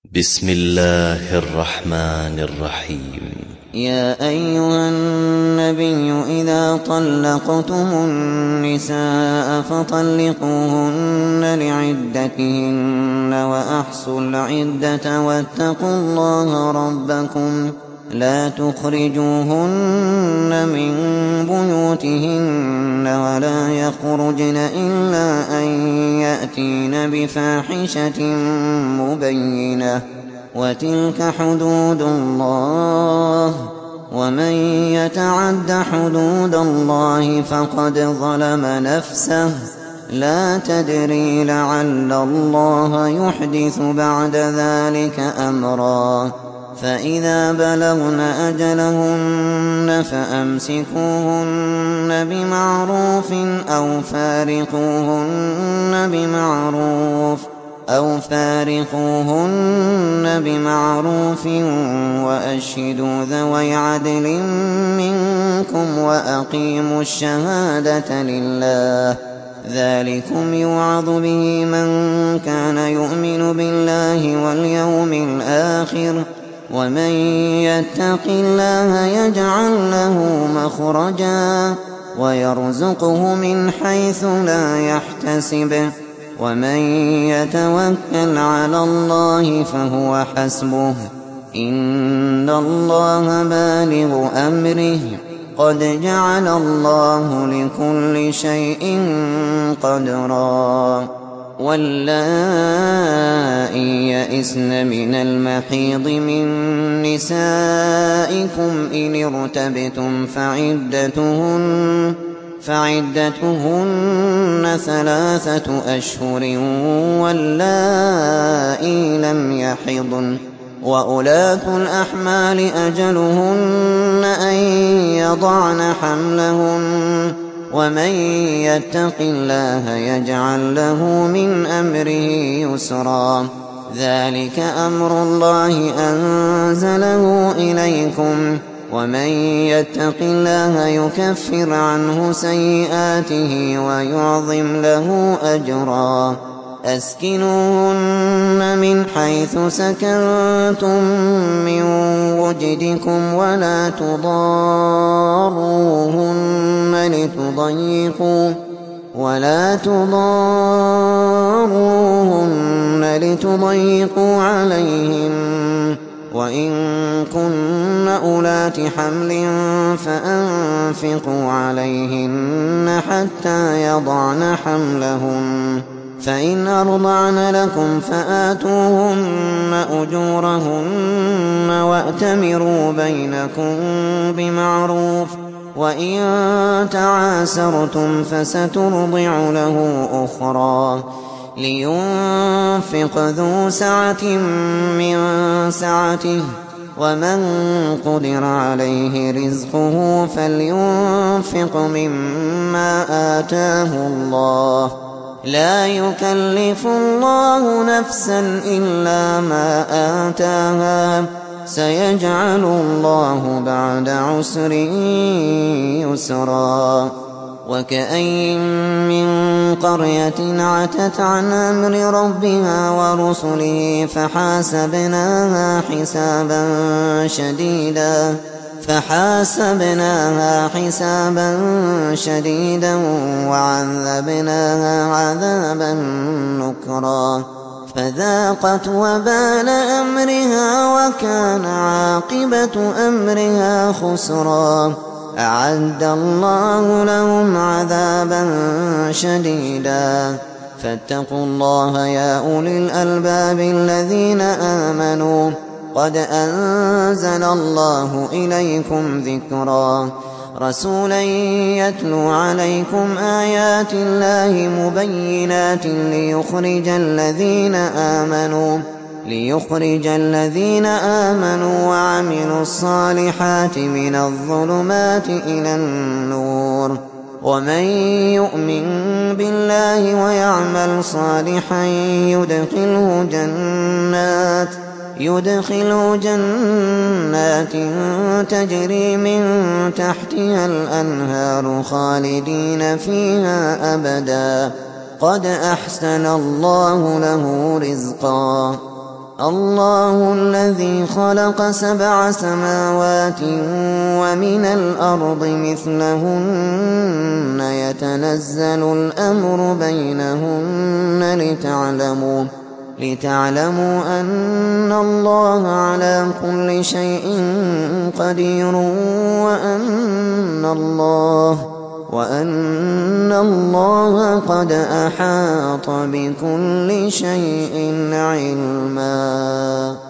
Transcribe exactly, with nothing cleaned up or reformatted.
بسم الله الرحمن الرحيم. يا أيها النبي إذا طلقتم النساء فطلقوهن لعدتهن وأحصوا العدة واتقوا الله ربكم لا تخرجوهن من بيوتهن ولا يخرجن إلا أن يأتين بفاحشة مبينة وتلك حدود الله ومن يتعد حدود الله فقد ظلم نفسه لا تدري لعل الله يحدث بعد ذلك أمرا فإذا بلغن أجلهن فأمسكوهن بمعروف أو فارقوهن بمعروف أو فارقوهن بمعروف وأشهدوا ذوي عدل منكم وأقيموا الشهادة لله ذلكم يوعظ به من كان يؤمن بالله واليوم الآخر ومن يتق الله يجعل له مخرجا ويرزقه من حيث لا يحتسب ومن يتوكل على الله فهو حسبه إن الله بالغ أمره قد جعل الله لكل شيء قدرا واللائي يئسن من المحيض من نسائكم إن ارتبتم فعدتهن فعدتهن ثلاثة أشهر واللائي لم يحضن وأولاة الأحمال أجلهن أن يضعن حملهن ومن يتق الله يجعل له من أمره يسرا ذلك أمر الله أنزله إليكم ومن يتق الله يكفر عنه سيئاته ويعظم له أجرا أسكنوهن من حيث سكنتم من وجدكم ولا تضاروهن لتضيقوا ولا تضاروهن لتضيقوا عليهم وإن كن أولات حمل فأنفقوا عليهن حتى يضعن حملهن فإن أرضعن لكم فآتوهن أجورهن وأتمروا بينكم بمعروف وإن تعاسرتم فسترضع له أخرى لينفق ذو سعة من سعته ومن قدر عليه رزقه فلينفق مما آتاه الله لا يكلف الله نفسا إلا ما آتاها سيجعل الله بعد عسر يسرا وكأين من قرية عتت عن أمر ربها ورسله فحاسبناها حسابا شديدا فحاسبناها حسابا شديدا وعذبناها عذابا نكرا فذاقت وبال أمرها وكان عاقبة أمرها خسرا أعد الله لهم عذابا شديدا فاتقوا الله يا أولي الألباب الذين آمنوا قد أنزل الله إليكم ذكرا رسولا يتلو عليكم آيات الله مبينات ليخرج الذين آمنوا ليخرج الذين آمنوا وعملوا الصالحات من الظلمات إلى النور ومن يؤمن بالله ويعمل صالحا يدخله جنات يدخله جنات تجري من تحتها الأنهار خالدين فيها أبدا قد أحسن الله له رزقا الله الذي خلق سبع سماوات ومن الأرض مثلهن يتنزل الأمر بينهن لتعلموا لتعلموا أن الله على كل شيء قدير وأن الله وأن الله قد أحاط بكل شيء علما.